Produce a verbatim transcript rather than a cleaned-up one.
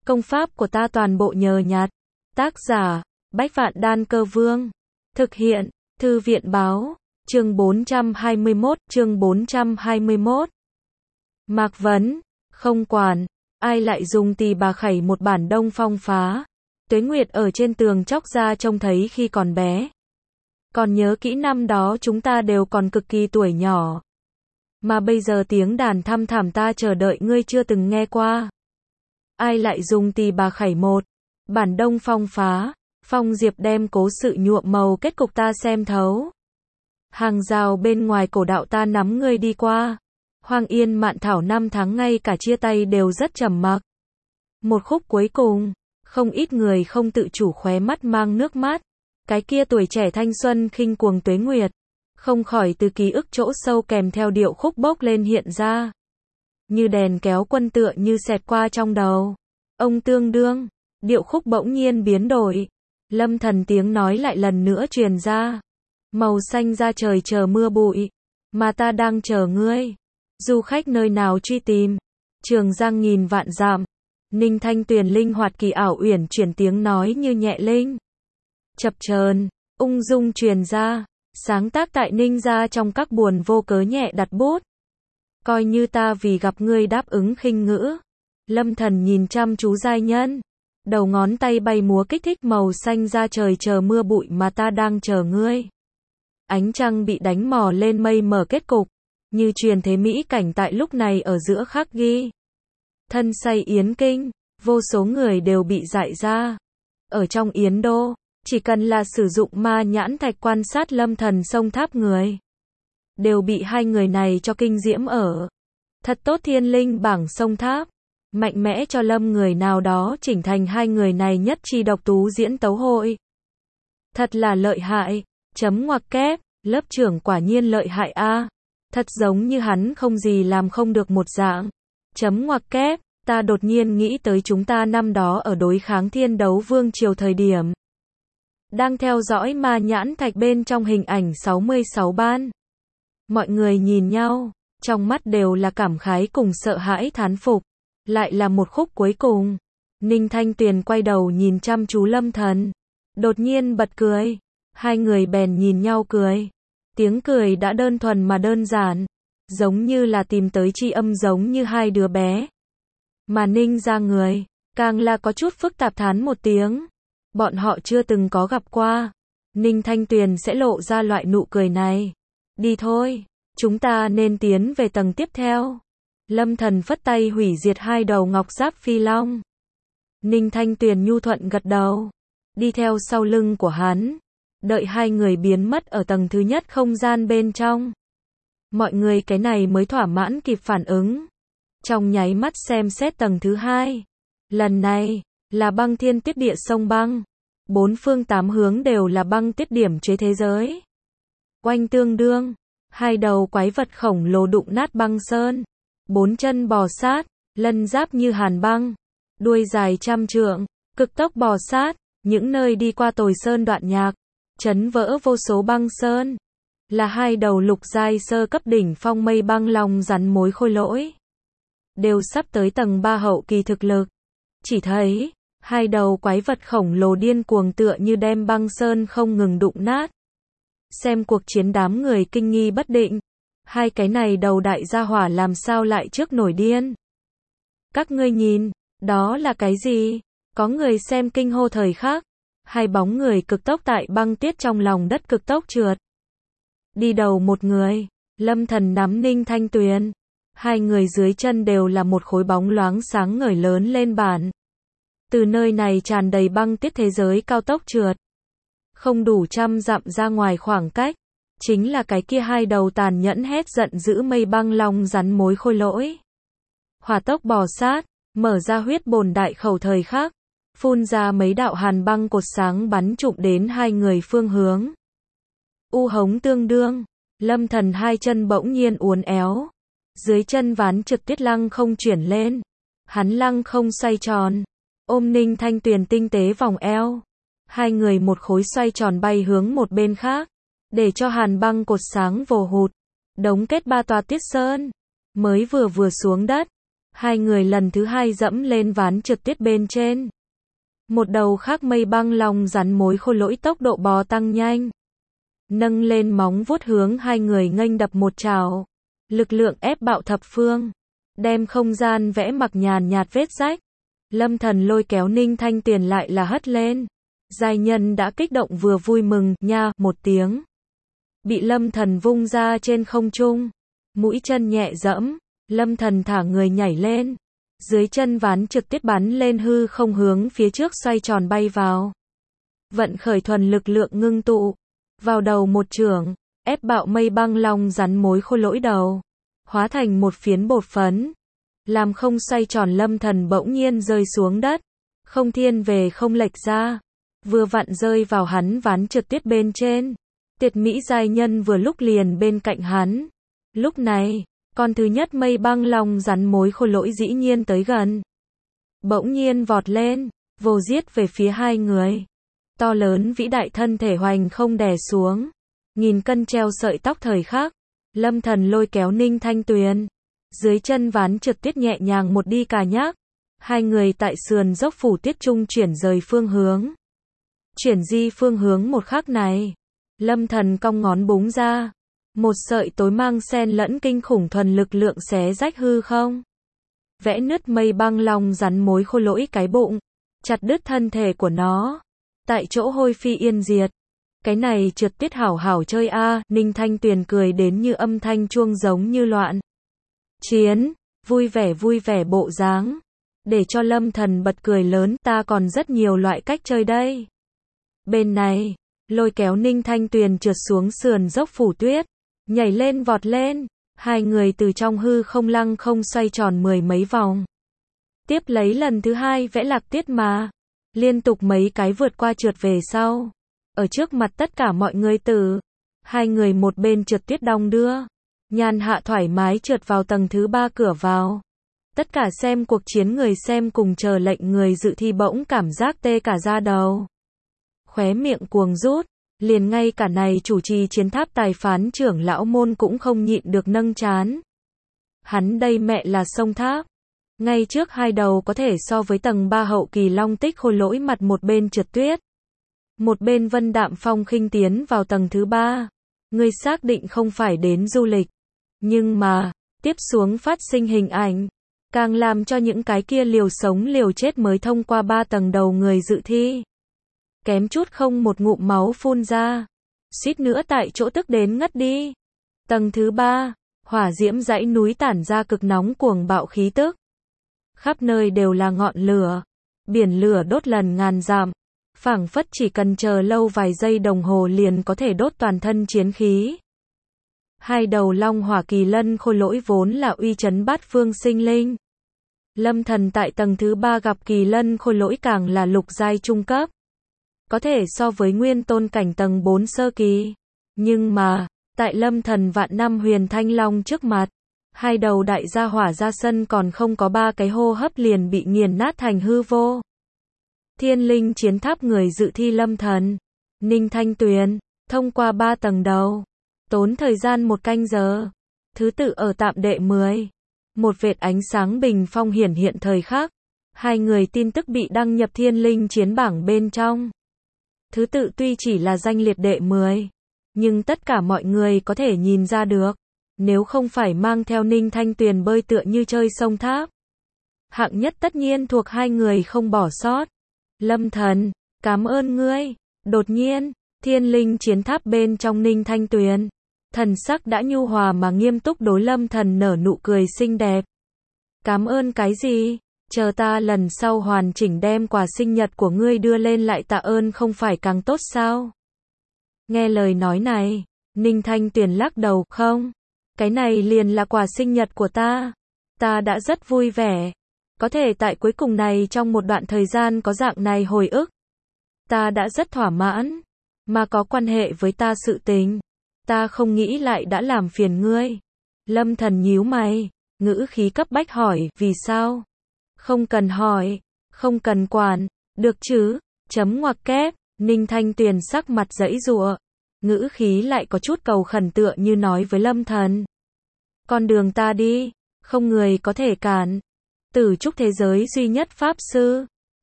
Công pháp của ta toàn bộ nhờ nhặt. Tác giả, Bách Vạn Đan Cơ Vương. Thực hiện, Thư viện Báo. Chương bốn trăm hai mươi mốt, chương bốn trăm hai mươi mốt. Mạc Vấn, không quản, ai lại dùng tỳ bà khẩy một bản Đông Phong phá. Tuế Nguyệt ở trên tường chóc ra trông thấy khi còn bé. Còn nhớ kỹ năm đó chúng ta đều còn cực kỳ tuổi nhỏ. Mà bây giờ tiếng đàn thăm thẳm ta chờ đợi ngươi chưa từng nghe qua. Ai lại dùng tỳ bà khẩy một bản Đông Phong phá. Phong Diệp đem cố sự nhuộm màu kết cục ta xem thấu. Hàng rào bên ngoài cổ đạo ta nắm ngươi đi qua. Hoang Yên Mạn Thảo năm tháng ngay cả chia tay đều rất trầm mặc. Một khúc cuối cùng, không ít người không tự chủ khóe mắt mang nước mắt. Cái kia tuổi trẻ thanh xuân khinh cuồng Tuế Nguyệt, không khỏi từ ký ức chỗ sâu kèm theo điệu khúc bốc lên hiện ra. Như đèn kéo quân tựa như xẹt qua trong đầu. Ông tương đương, điệu khúc bỗng nhiên biến đổi. Lâm Thần tiếng nói lại lần nữa truyền ra. Màu xanh ra trời chờ mưa bụi, mà ta đang chờ ngươi. Du khách nơi nào truy tìm? Trường Giang nghìn vạn dặm. Ninh Thanh Tuyền linh hoạt kỳ ảo uyển chuyển tiếng nói như nhẹ linh. Chập chờn, ung dung truyền ra, sáng tác tại Ninh gia trong các buồn vô cớ nhẹ đặt bút. Coi như ta vì gặp ngươi đáp ứng khinh ngữ. Lâm Thần nhìn chăm chú giai nhân. Đầu ngón tay bay múa kích thích màu xanh ra trời chờ mưa bụi mà ta đang chờ ngươi. Ánh trăng bị đánh mò lên mây mở kết cục. Như truyền thế mỹ cảnh tại lúc này ở giữa khắc ghi. Thân say yến kinh, vô số người đều bị dại ra. Ở trong yến đô, chỉ cần là sử dụng ma nhãn thạch quan sát Lâm Thần sông tháp người, đều bị hai người này cho kinh diễm ở. Thật tốt thiên linh bảng sông tháp. Mạnh mẽ cho Lâm người nào đó chỉnh thành hai người này nhất chi độc tú diễn tấu hội. Thật là lợi hại. Chấm ngoặc kép, lớp trưởng quả nhiên lợi hại a. Thật giống như hắn không gì làm không được một dạng. Chấm ngoặc kép, ta đột nhiên nghĩ tới chúng ta năm đó ở đối kháng Thiên Đấu Vương triều thời điểm. Đang theo dõi ma nhãn thạch bên trong hình ảnh sáu mươi sáu ban. Mọi người nhìn nhau, trong mắt đều là cảm khái cùng sợ hãi thán phục. Lại là một khúc cuối cùng. Ninh Thanh Tuyền quay đầu nhìn chăm chú Lâm Thần. Đột nhiên bật cười. Hai người bèn nhìn nhau cười. Tiếng cười đã đơn thuần mà đơn giản. Giống như là tìm tới tri âm giống như hai đứa bé. Mà Ninh ra người, càng là có chút phức tạp thán một tiếng. Bọn họ chưa từng có gặp qua. Ninh Thanh Tuyền sẽ lộ ra loại nụ cười này. Đi thôi, chúng ta nên tiến về tầng tiếp theo. Lâm Thần phất tay hủy diệt hai đầu ngọc giáp phi long. Ninh Thanh Tuyền nhu thuận gật đầu. Đi theo sau lưng của hắn. Đợi hai người biến mất ở tầng thứ nhất không gian bên trong. Mọi người cái này mới thỏa mãn kịp phản ứng. Trong nháy mắt xem xét tầng thứ hai. Lần này, là băng thiên tuyết địa sông băng. Bốn phương tám hướng đều là băng tuyết điểm chế thế giới. Oanh tương đương. Hai đầu quái vật khổng lồ đụng nát băng sơn. Bốn chân bò sát, lân giáp như hàn băng, đuôi dài trăm trượng, cực tốc bò sát, những nơi đi qua tồi sơn đoạn nhạc, chấn vỡ vô số băng sơn. Là hai đầu lục giai sơ cấp đỉnh phong mây băng long rắn mối khôi lỗi. Đều sắp tới tầng ba hậu kỳ thực lực. Chỉ thấy, hai đầu quái vật khổng lồ điên cuồng tựa như đem băng sơn không ngừng đụng nát. Xem cuộc chiến đám người kinh nghi bất định. Hai cái này đầu đại gia hỏa làm sao lại trước nổi điên. Các ngươi nhìn, đó là cái gì? Có người xem kinh hô thời khắc. Hai bóng người cực tốc tại băng tuyết trong lòng đất cực tốc trượt. Đi đầu một người, Lâm Thần nắm Ninh Thanh Tuyền. Hai người dưới chân đều là một khối bóng loáng sáng ngời lớn lên bản. Từ nơi này tràn đầy băng tuyết thế giới cao tốc trượt. Không đủ trăm dặm ra ngoài khoảng cách. Chính là cái kia hai đầu tàn nhẫn hét giận dữ mây băng long rắn mối khôi lỗi. Hỏa tốc bò sát, mở ra huyết bồn đại khẩu thời khắc. Phun ra mấy đạo hàn băng cột sáng bắn trụm đến hai người phương hướng. U hống tương đương. Lâm Thần hai chân bỗng nhiên uốn éo. Dưới chân ván trượt tuyết lăng không chuyển lên. Hắn lăng không xoay tròn. Ôm Ninh Thanh Tuyền tinh tế vòng eo. Hai người một khối xoay tròn bay hướng một bên khác. Để cho hàn băng cột sáng vồ hụt. Đống kết ba tòa tuyết sơn. Mới vừa vừa xuống đất. Hai người lần thứ hai dẫm lên ván trượt tuyết bên trên. Một đầu khác mây băng lòng rắn mối khô lỗi tốc độ bò tăng nhanh. Nâng lên móng vuốt hướng hai người nghênh đập một trảo. Lực lượng ép bạo thập phương. Đem không gian vẽ mặc nhàn nhạt vết rách. Lâm Thần lôi kéo Ninh Thanh Tuyền lại là hất lên. Giai nhân đã kích động vừa vui mừng, nha, một tiếng. Bị Lâm Thần vung ra trên không trung. Mũi chân nhẹ dẫm. Lâm Thần thả người nhảy lên. Dưới chân ván trượt tuyết bắn lên hư không hướng phía trước xoay tròn bay vào. Vận khởi thuần lực lượng ngưng tụ. Vào đầu một chưởng, ép bạo mây băng long rắn mối khô lỗi đầu. Hóa thành một phiến bột phấn. Làm không xoay tròn Lâm Thần bỗng nhiên rơi xuống đất. Không thiên về không lệch ra. Vừa vặn rơi vào hắn ván trượt tuyết bên trên. Tuyệt mỹ giai nhân vừa lúc liền bên cạnh hắn. Lúc này, con thứ nhất mây băng long rắn mối khô lỗi dĩ nhiên tới gần. Bỗng nhiên vọt lên, vồ giết về phía hai người. To lớn vĩ đại thân thể hoành không đè xuống. Nghìn cân treo sợi tóc thời khắc. Lâm Thần lôi kéo Ninh Thanh Tuyền. Dưới chân ván trượt tuyết nhẹ nhàng một đi cà nhắc. Hai người tại sườn dốc phủ tuyết trung chuyển rời phương hướng. Chuyển di phương hướng một khắc này. Lâm Thần cong ngón búng ra. Một sợi tối mang xen lẫn kinh khủng thuần lực lượng xé rách hư không. Vẽ nứt mây băng long rắn mối khô lỗi cái bụng. Chặt đứt thân thể của nó. Tại chỗ hôi phi yên diệt. Cái này trượt tuyết hảo hảo chơi a. À, Ninh Thanh Tuyền cười đến như âm thanh chuông giống như loạn. Chiến, vui vẻ vui vẻ bộ dáng. Để cho Lâm Thần bật cười lớn, ta còn rất nhiều loại cách chơi đây. Bên này, lôi kéo Ninh Thanh Tuyền trượt xuống sườn dốc phủ tuyết. Nhảy lên vọt lên, hai người từ trong hư không lăng không xoay tròn mười mấy vòng. Tiếp lấy lần thứ hai vẽ lạc tiết mà. Liên tục mấy cái vượt qua trượt về sau. Ở trước mặt tất cả mọi người tử. Hai người một bên trượt tuyết đong đưa. Nhàn hạ thoải mái trượt vào tầng thứ ba cửa vào. Tất cả xem cuộc chiến người xem cùng chờ lệnh người dự thi bỗng cảm giác tê cả da đầu. Khóe miệng cuồng rút. Liền ngay cả này chủ trì chiến tháp tài phán trưởng lão môn cũng không nhịn được nâng trán. Hắn đây mẹ là sông tháp. Ngay trước hai đầu có thể so với tầng ba hậu kỳ long tích khô lỗi mặt một bên trượt tuyết. Một bên Vân Đạm Phong khinh tiến vào tầng thứ ba. Ngươi xác định không phải đến du lịch. Nhưng mà, tiếp xuống phát sinh hình ảnh. Càng làm cho những cái kia liều sống liều chết mới thông qua ba tầng đầu người dự thi. Kém chút không một ngụm máu phun ra. Suýt nữa tại chỗ tức đến ngất đi. Tầng thứ ba, hỏa diễm dãy núi tản ra cực nóng cuồng bạo khí tức. Khắp nơi đều là ngọn lửa. Biển lửa đốt lần ngàn dặm. Phảng phất chỉ cần chờ lâu vài giây đồng hồ liền có thể đốt toàn thân chiến khí. Hai đầu long hỏa kỳ lân khô lỗi vốn là uy chấn bát phương sinh linh. Lâm Thần tại tầng thứ ba gặp kỳ lân khô lỗi càng là lục giai trung cấp. Có thể so với nguyên tôn cảnh tầng bốn sơ kỳ. Nhưng mà, tại Lâm Thần vạn năm huyền thanh long trước mặt, hai đầu đại gia hỏa ra sân còn không có ba cái hô hấp liền bị nghiền nát thành hư vô. Thiên linh chiến tháp người dự thi Lâm Thần, Ninh Thanh Tuyền, thông qua ba tầng đầu. Tốn thời gian một canh giờ. Thứ tự ở tạm đệ mười. Một vệt ánh sáng bình phong hiển hiện thời khắc. Hai người tin tức bị đăng nhập thiên linh chiến bảng bên trong. Thứ tự tuy chỉ là danh liệt đệ mười. Nhưng tất cả mọi người có thể nhìn ra được. Nếu không phải mang theo Ninh Thanh Tuyền bơi tựa như chơi sông tháp. Hạng nhất tất nhiên thuộc hai người không bỏ sót. Lâm Thần, cảm ơn ngươi. Đột nhiên, thiên linh chiến tháp bên trong Ninh Thanh Tuyền. Thần sắc đã nhu hòa mà nghiêm túc đối Lâm Thần nở nụ cười xinh đẹp. Cảm ơn cái gì? Chờ ta lần sau hoàn chỉnh đem quà sinh nhật của ngươi đưa lên lại tạ ơn không phải càng tốt sao? Nghe lời nói này, Ninh Thanh Tuyền lắc đầu, không. Cái này liền là quà sinh nhật của ta. Ta đã rất vui vẻ. Có thể tại cuối cùng này trong một đoạn thời gian có dạng này hồi ức. Ta đã rất thỏa mãn. Mà có quan hệ với ta sự tình. Ta không nghĩ lại đã làm phiền ngươi. Lâm Thần nhíu mày, ngữ khí cấp bách hỏi, vì sao? Không cần hỏi, không cần quản, được chứ, chấm ngoặc kép, Ninh Thanh Tuyền sắc mặt giãy giụa, ngữ khí lại có chút cầu khẩn tựa như nói với Lâm Thần. Con đường ta đi, không người có thể cản, Tử trúc thế giới duy nhất Pháp Sư.